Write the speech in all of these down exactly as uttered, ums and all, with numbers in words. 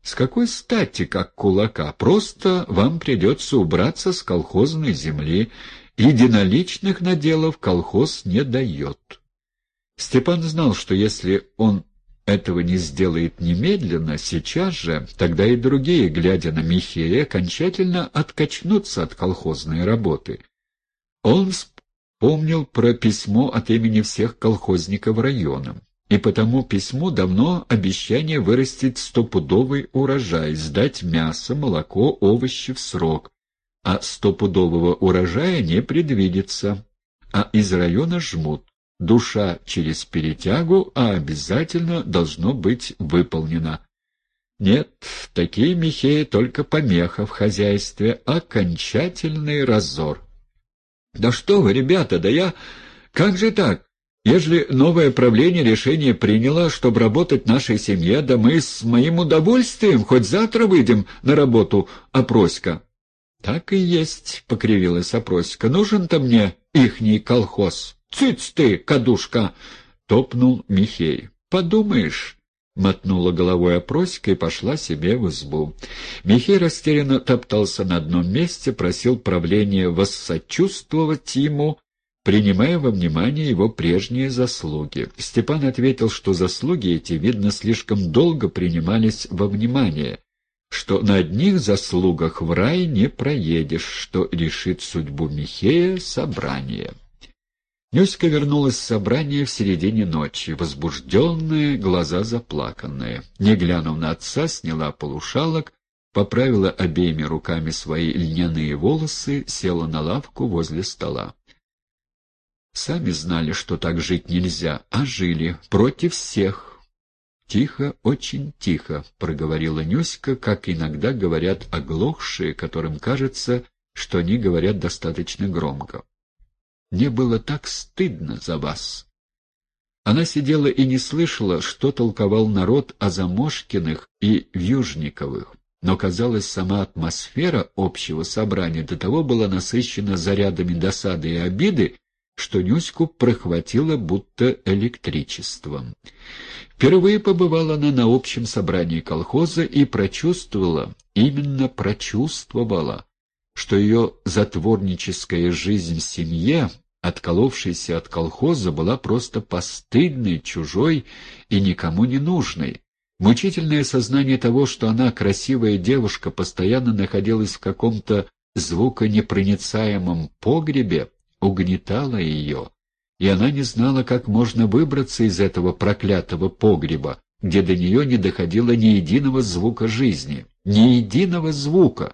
С какой стати, как кулака? Просто вам придется убраться с колхозной земли. Единоличных наделов колхоз не дает. Степан знал, что если он этого не сделает немедленно, сейчас же, тогда и другие, глядя на Михея, окончательно откачнутся от колхозной работы. Он вспомнил про письмо от имени всех колхозников района. И по тому письму давно обещание вырастить стопудовый урожай, сдать мясо, молоко, овощи в срок. А стопудового урожая не предвидится, а из района жмут. Душа через перетягу, а обязательно должно быть выполнено. Нет, такие Михеи только помеха в хозяйстве, окончательный разор. «Да что вы, ребята, да я... Как же так? Ежели новое правление решение приняло, чтобы работать нашей семье, да мы с моим удовольствием хоть завтра выйдем на работу, Опроська». «Так и есть», — покривилась Опроська. «Нужен-то мне ихний колхоз». «Цыц ты, кадушка!» — топнул Михей. «Подумаешь!» — мотнула головой Опроська и пошла себе в избу. Михей растерянно топтался на одном месте, просил правления воссочувствовать ему, принимая во внимание его прежние заслуги. Степан ответил, что заслуги эти, видно, слишком долго принимались во внимание, что на одних заслугах в рай не проедешь, что решит судьбу Михея собрание. Нюська вернулась с собрания в середине ночи, возбужденная, глаза заплаканные. Не глянув на отца, сняла полушалок, поправила обеими руками свои льняные волосы, села на лавку возле стола. Сами знали, что так жить нельзя, а жили против всех. «Тихо, очень тихо», — проговорила Нюська, как иногда говорят оглохшие, которым кажется, что они говорят достаточно громко. «Мне было так стыдно за вас». Она сидела и не слышала, что толковал народ о Замошкиных и Вьюжниковых, но, казалось, сама атмосфера общего собрания до того была насыщена зарядами досады и обиды, что Нюську прохватило будто электричеством. Впервые побывала она на общем собрании колхоза и прочувствовала, именно прочувствовала, что ее затворническая жизнь в семье, отколовшейся от колхоза, была просто постыдной, чужой и никому не нужной. Мучительное сознание того, что она, красивая девушка, постоянно находилась в каком-то звуконепроницаемом погребе, угнетало ее, и она не знала, как можно выбраться из этого проклятого погреба, где до нее не доходило ни единого звука жизни, ни единого звука.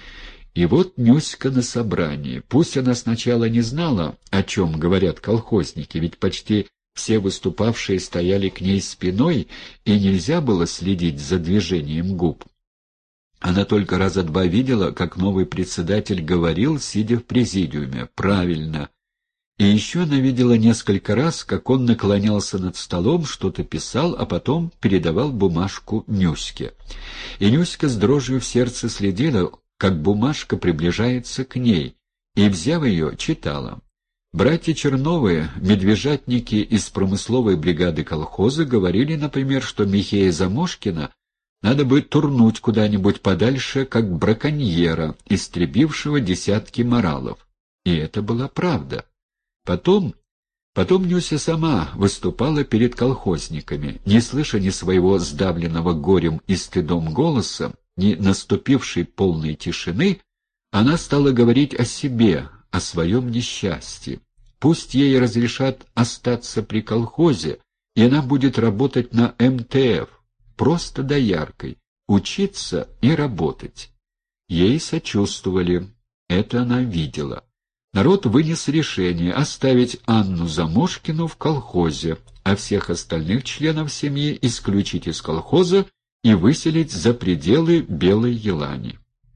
И вот Нюська на собрании. Пусть она сначала не знала, о чем говорят колхозники, ведь почти все выступавшие стояли к ней спиной, и нельзя было следить за движением губ. Она только раза два видела, как новый председатель говорил, сидя в президиуме, правильно. И еще она видела несколько раз, как он наклонялся над столом, что-то писал, а потом передавал бумажку Нюське. И Нюська с дрожью в сердце следила, как бумажка приближается к ней, и, взяв ее, читала. Братья Черновы, медвежатники из промысловой бригады колхоза, говорили, например, что Михея Замошкина надо бы турнуть куда-нибудь подальше, как браконьера, истребившего десятки моралов. И это была правда. Потом... Потом Нюся сама выступала перед колхозниками, не слыша ни своего сдавленного горем и стыдом голоса, ни наступившей полной тишины, она стала говорить о себе, о своем несчастье. Пусть ей разрешат остаться при колхозе, и она будет работать на эм тэ эф, просто дояркой, учиться и работать. Ей сочувствовали, это она видела. Народ вынес решение оставить Анну Замошкину в колхозе, а всех остальных членов семьи исключить из колхоза и выселить за пределы Белой Елани.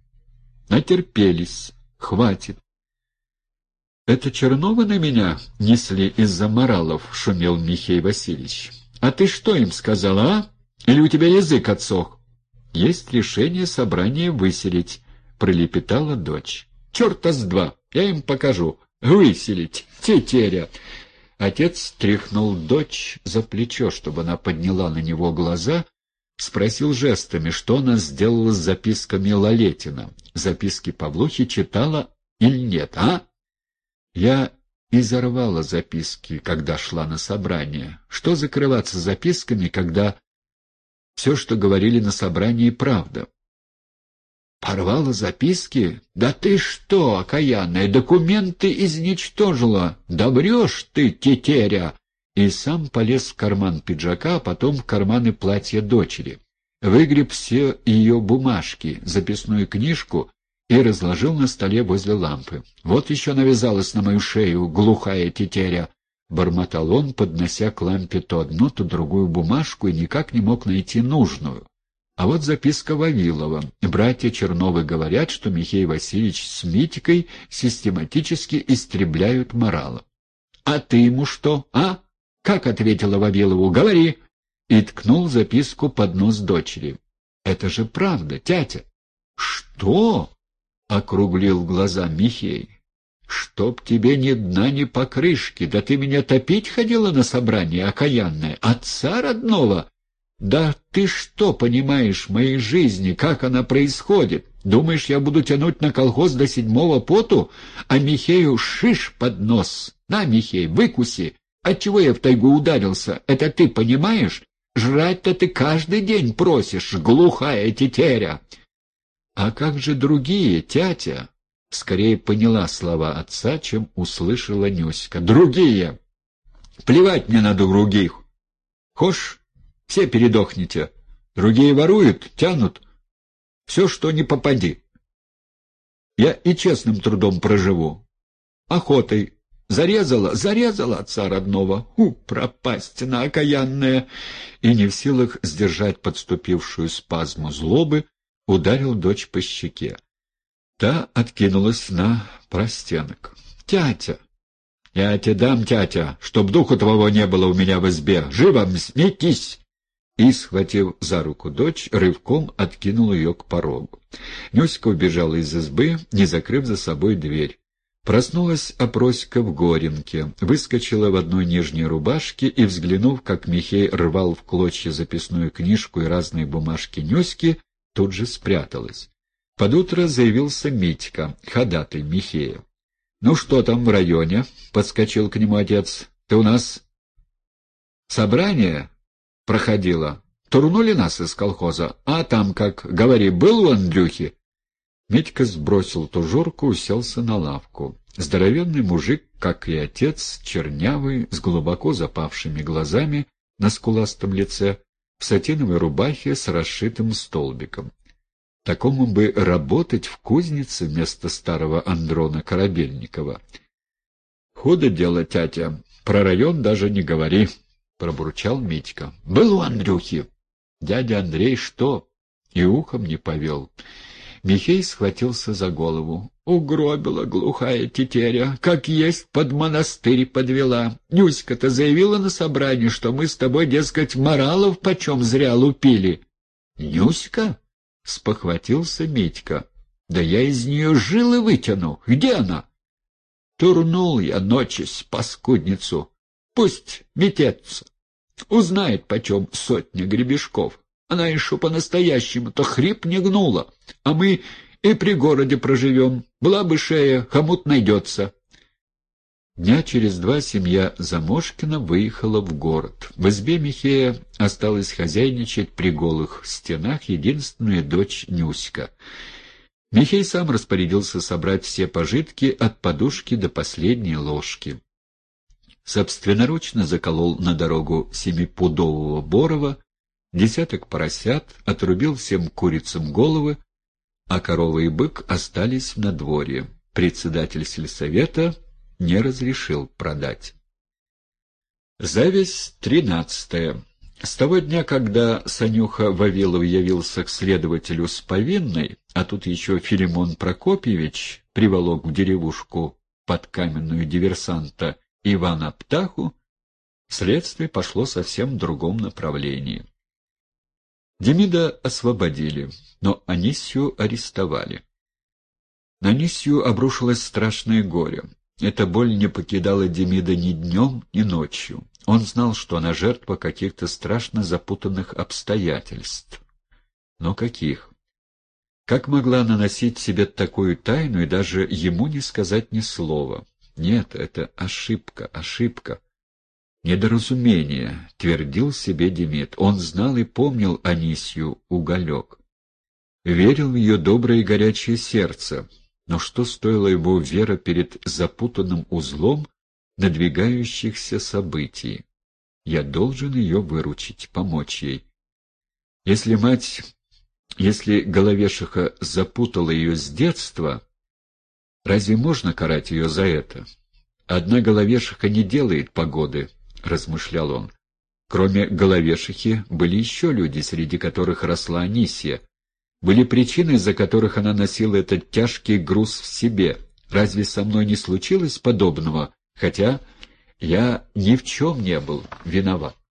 Натерпелись, хватит. «Это Черновы на меня несли из-за моралов», — шумел Михей Васильевич. «А ты что им сказала, а? Или у тебя язык отсох?» «Есть решение собрания выселить», — пролепетала дочь. «Черта с два, я им покажу. Выселить, тетеря!» Отец тряхнул дочь за плечо, чтобы она подняла на него глаза, Спросил жестами, что она сделала с записками Лалетина. Записки Павлухи читала или нет, а? Я изорвала записки, когда шла на собрание. Что закрываться записками, когда все, что говорили на собрании, правда? Порвала записки? Да ты что, окаянная, документы изничтожила! Да врешь ты, тетеря! И сам полез в карман пиджака, а потом в карманы платья дочери. Выгреб все ее бумажки, записную книжку и разложил на столе возле лампы. «Вот еще навязалась на мою шею, глухая тетеря!» — бормотал он, поднося к лампе то одну, то другую бумажку, и никак не мог найти нужную. А вот записка Вавилова. Братья Черновы говорят, что Михей Васильевич с Митькой систематически истребляют морала. «А ты ему что, а? Как ответила Вавилову? Говори!» И ткнул записку под нос дочери. «Это же правда, тятя!» «Что?» — округлил глаза Михей. «Чтоб тебе ни дна, ни покрышки! Да ты меня топить ходила на собрание, окаянная! Отца родного! Да ты что понимаешь в моей жизни, как она происходит? Думаешь, я буду тянуть на колхоз до седьмого поту, а Михею шиш под нос? На, Михей, выкуси! Отчего я в тайгу ударился? Это ты понимаешь? Жрать-то ты каждый день просишь, глухая тетеря!» «А как же другие, тятя?» Скорее поняла слова отца, чем услышала Нюська. «Другие! Плевать мне на других! Хошь, все передохните. Другие воруют, тянут. Все, что не попади. Я и честным трудом проживу. Охотой. Зарезала, зарезала отца родного. У, пропастина окаянная!» И не в силах сдержать подступившую спазму злобы, ударил дочь по щеке. Та откинулась на простенок. «Тятя! Я тебе дам, тятя, чтоб духу твоего не было у меня в избе. Живо, сметись!» И, схватив за руку дочь, рывком откинул ее к порогу. Нюська убежала из избы, не закрыв за собой дверь. Проснулась Опроська в Горенке, выскочила в одной нижней рубашке и, взглянув, как Михей рвал в клочья записную книжку и разные бумажки Нюськи, тут же спряталась. Под утро заявился Митька, ходатай Михея. «Ну что там в районе?» — подскочил к нему отец. «Ты у нас собрание проходило? Турнули нас из колхоза? А там как? Говори, был у Андрюхи?» Митька сбросил тужурку, уселся на лавку. Здоровенный мужик, как и отец, чернявый, с глубоко запавшими глазами на скуластом лице, в сатиновой рубахе с расшитым столбиком. Такому бы работать в кузнице вместо старого Андрона Корабельникова. «Худо дело, тятя, про район даже не говори», — пробурчал Митька. «Был у Андрюхи». Дядя Андрей что? И ухом не повел. Михей схватился за голову. «Угробила глухая тетеря, как есть под монастырь подвела. Нюська-то заявила на собрании, что мы с тобой, дескать, моралов почем зря лупили». «Нюська?» — спохватился Митька. «Да я из нее жилы вытяну. Где она?» «Турнул я ночись, паскудницу. Пусть метется. Узнает, почем сотня гребешков. Она еще по-настоящему-то хрип не гнула. А мы и при городе проживем. Была бы шея, хомут найдется». Дня через два семья Замошкина выехала в город. В избе Михея осталась хозяйничать при голых стенах единственная дочь Нюська. Михей сам распорядился собрать все пожитки от подушки до последней ложки. Собственноручно заколол на дорогу семипудового борова, десяток поросят, отрубил всем курицам головы, а корова и бык остались в надворье. Председатель сельсовета не разрешил продать. Зависть тринадцатая. С того дня, когда Санюха Вавилов явился к следователю с повинной, а тут еще Филимон Прокопьевич приволок в деревушку под каменную диверсанта Ивана Птаху, следствие пошло совсем в другом направлении. Демида освободили, но Анисью арестовали. На Анисью обрушилось страшное горе. Эта боль не покидала Демида ни днем, ни ночью. Он знал, что она жертва каких-то страшно запутанных обстоятельств. Но каких? Как могла она носить в себе такую тайну и даже ему не сказать ни слова? Нет, это ошибка, ошибка. Недоразумение, твердил себе Демид. Он знал и помнил Анисью Уголек. Верил в ее доброе и горячее сердце. Но что стоила его вера перед запутанным узлом надвигающихся событий? Я должен ее выручить, помочь ей. Если мать, если Головешиха запутала ее с детства, разве можно карать ее за это? Одна Головешиха не делает погоды, размышлял он. Кроме Головешихи были еще люди, среди которых росла Анисья. Были причины, из-за которых она носила этот тяжкий груз в себе. Разве со мной не случилось подобного, хотя я ни в чем не был виноват?